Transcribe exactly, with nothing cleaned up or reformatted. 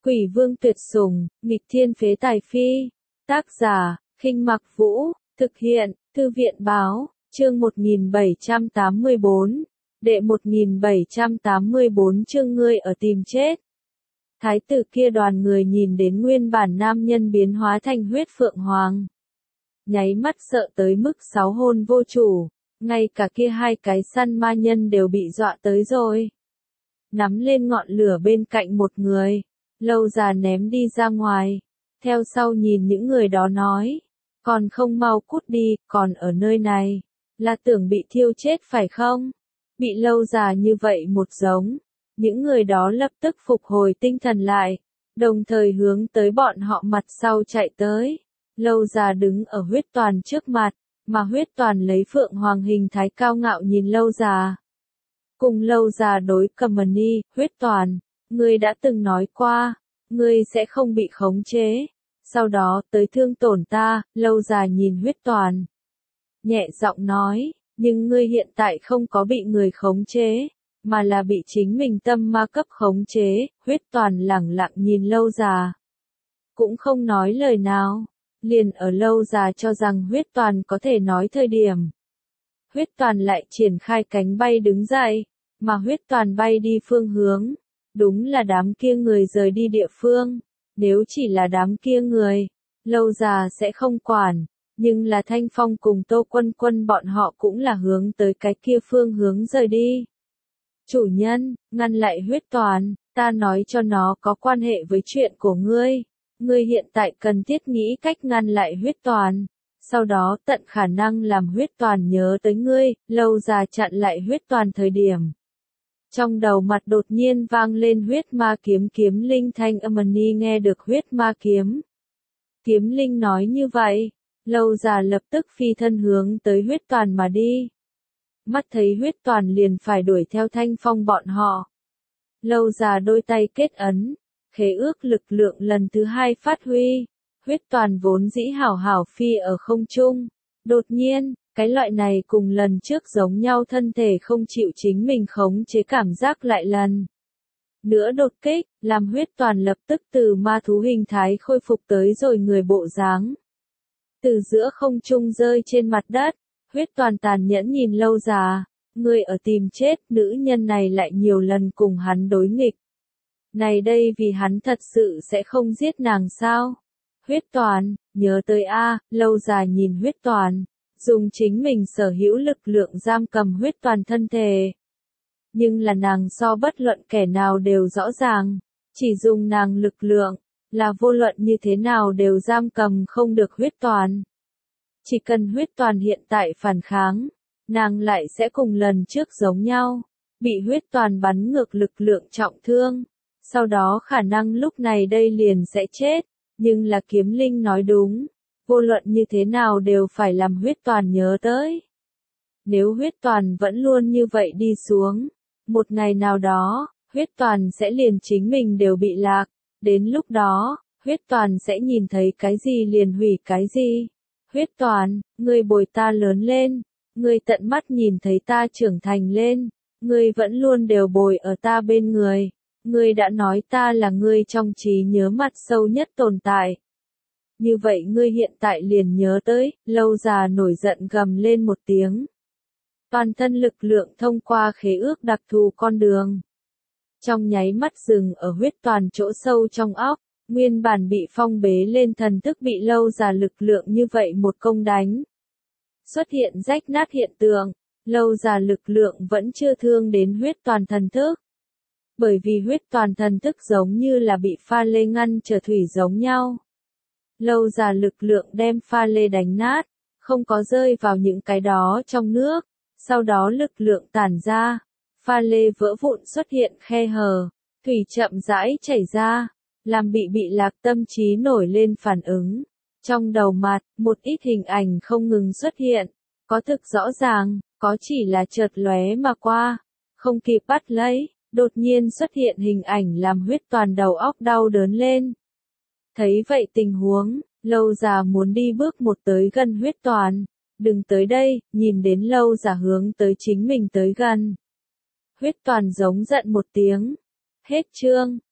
Quỷ vương tuyệt sủng, nghịch thiên phế tài phi. Tác giả, Khinh Mặc Vũ, thực hiện, Thư viện báo, chương một nghìn bảy trăm tám mươi bốn, đệ một nghìn bảy trăm tám mươi bốn chương ngươi ở tìm chết. Thái tử kia đoàn người nhìn đến nguyên bản nam nhân biến hóa thành huyết phượng hoàng. Nháy mắt sợ tới mức sáu hồn vô chủ, ngay cả kia hai cái săn ma nhân đều bị dọa tới rồi. Nắm lên ngọn lửa bên cạnh một người, Lâu Già ném đi ra ngoài, theo sau nhìn những người đó nói, còn không mau cút đi, còn ở nơi này, là tưởng bị thiêu chết phải không? Bị Lâu Già như vậy một giống, những người đó lập tức phục hồi tinh thần lại, đồng thời hướng tới bọn họ mặt sau chạy tới. Lâu Già đứng ở huyết toàn trước mặt, mà huyết toàn lấy phượng hoàng hình thái cao ngạo nhìn Lâu Già. Cùng Lâu Già đối cầm ni, huyết toàn, ngươi đã từng nói qua, ngươi sẽ không bị khống chế, sau đó tới thương tổn ta. Lâu Già nhìn huyết toàn, nhẹ giọng nói, nhưng ngươi hiện tại không có bị người khống chế, mà là bị chính mình tâm ma cấp khống chế. Huyết toàn lẳng lặng nhìn Lâu Già, cũng không nói lời nào. Liền ở Lâu Già cho rằng huyết toàn có thể nói thời điểm, huyết toàn lại triển khai cánh bay đứng dậy, mà huyết toàn bay đi phương hướng, đúng là đám kia người rời đi địa phương. Nếu chỉ là đám kia người, Lâu Già sẽ không quản, nhưng là Thanh Phong cùng Tô Quân Quân bọn họ cũng là hướng tới cái kia phương hướng rời đi. Chủ nhân, ngăn lại huyết toàn, ta nói cho nó có quan hệ với chuyện của ngươi. Ngươi hiện tại cần thiết nghĩ cách ngăn lại huyết toàn, sau đó tận khả năng làm huyết toàn nhớ tới ngươi. Lâu Già chặn lại huyết toàn thời điểm, trong đầu mặt đột nhiên vang lên huyết ma kiếm kiếm linh thanh âm. Ni nghe được huyết ma kiếm kiếm linh nói như vậy, Lâu Già lập tức phi thân hướng tới huyết toàn mà đi. Mắt thấy huyết toàn liền phải đuổi theo Thanh Phong bọn họ, Lâu Già đôi tay kết ấn, khế ước lực lượng lần thứ hai phát huy. Huyết toàn vốn dĩ hảo hảo phi ở không trung, đột nhiên, cái loại này cùng lần trước giống nhau thân thể không chịu chính mình khống chế cảm giác lại lần nữa đột kích, làm huyết toàn lập tức từ ma thú hình thái khôi phục tới rồi người bộ dáng. Từ giữa không trung rơi trên mặt đất, huyết toàn tàn nhẫn nhìn Lâu Già, ngươi ở tìm chết. Nữ nhân này lại nhiều lần cùng hắn đối nghịch, này đây vì hắn thật sự sẽ không giết nàng sao? Huyết toàn, nhớ tới a. Lâu Già nhìn huyết toàn, dùng chính mình sở hữu lực lượng giam cầm huyết toàn thân thể. Nhưng là nàng so bất luận kẻ nào đều rõ ràng, chỉ dùng nàng lực lượng, là vô luận như thế nào đều giam cầm không được huyết toàn. Chỉ cần huyết toàn hiện tại phản kháng, nàng lại sẽ cùng lần trước giống nhau, bị huyết toàn bắn ngược lực lượng trọng thương. Sau đó khả năng lúc này đây liền sẽ chết, nhưng là kiếm linh nói đúng, vô luận như thế nào đều phải làm huyết toàn nhớ tới. Nếu huyết toàn vẫn luôn như vậy đi xuống, một ngày nào đó, huyết toàn sẽ liền chính mình đều bị lạc, đến lúc đó, huyết toàn sẽ nhìn thấy cái gì liền hủy cái gì. Huyết toàn, ngươi bồi ta lớn lên, ngươi tận mắt nhìn thấy ta trưởng thành lên, ngươi vẫn luôn đều bồi ở ta bên người. Ngươi đã nói ta là ngươi trong trí nhớ mặt sâu nhất tồn tại. Như vậy ngươi hiện tại liền nhớ tới. Lâu Già nổi giận gầm lên một tiếng. Toàn thân lực lượng thông qua khế ước đặc thù con đường, trong nháy mắt dừng ở huyết toàn chỗ sâu trong óc. Nguyên bản bị phong bế lên thần thức bị Lâu Già lực lượng như vậy một công đánh, xuất hiện rách nát hiện tượng. Lâu Già lực lượng vẫn chưa thương đến huyết toàn thần thức, bởi vì huyết toàn thần thức giống như là bị pha lê ngăn trở thủy giống nhau. Lâu Già lực lượng đem pha lê đánh nát, không có rơi vào những cái đó trong nước, sau đó lực lượng tản ra, pha lê vỡ vụn xuất hiện khe hở, thủy chậm rãi chảy ra, làm bị bị lạc tâm trí nổi lên phản ứng. Trong đầu mặt, một ít hình ảnh không ngừng xuất hiện, có thực rõ ràng, có chỉ là chợt lóe mà qua, không kịp bắt lấy. Đột nhiên xuất hiện hình ảnh làm huyết toàn đầu óc đau đớn lên. Thấy vậy tình huống, Lâu Già muốn đi bước một tới gần huyết toàn. Đừng tới đây. Nhìn đến Lâu Già hướng tới chính mình tới gần, huyết toàn giống giận một tiếng. Hết chương.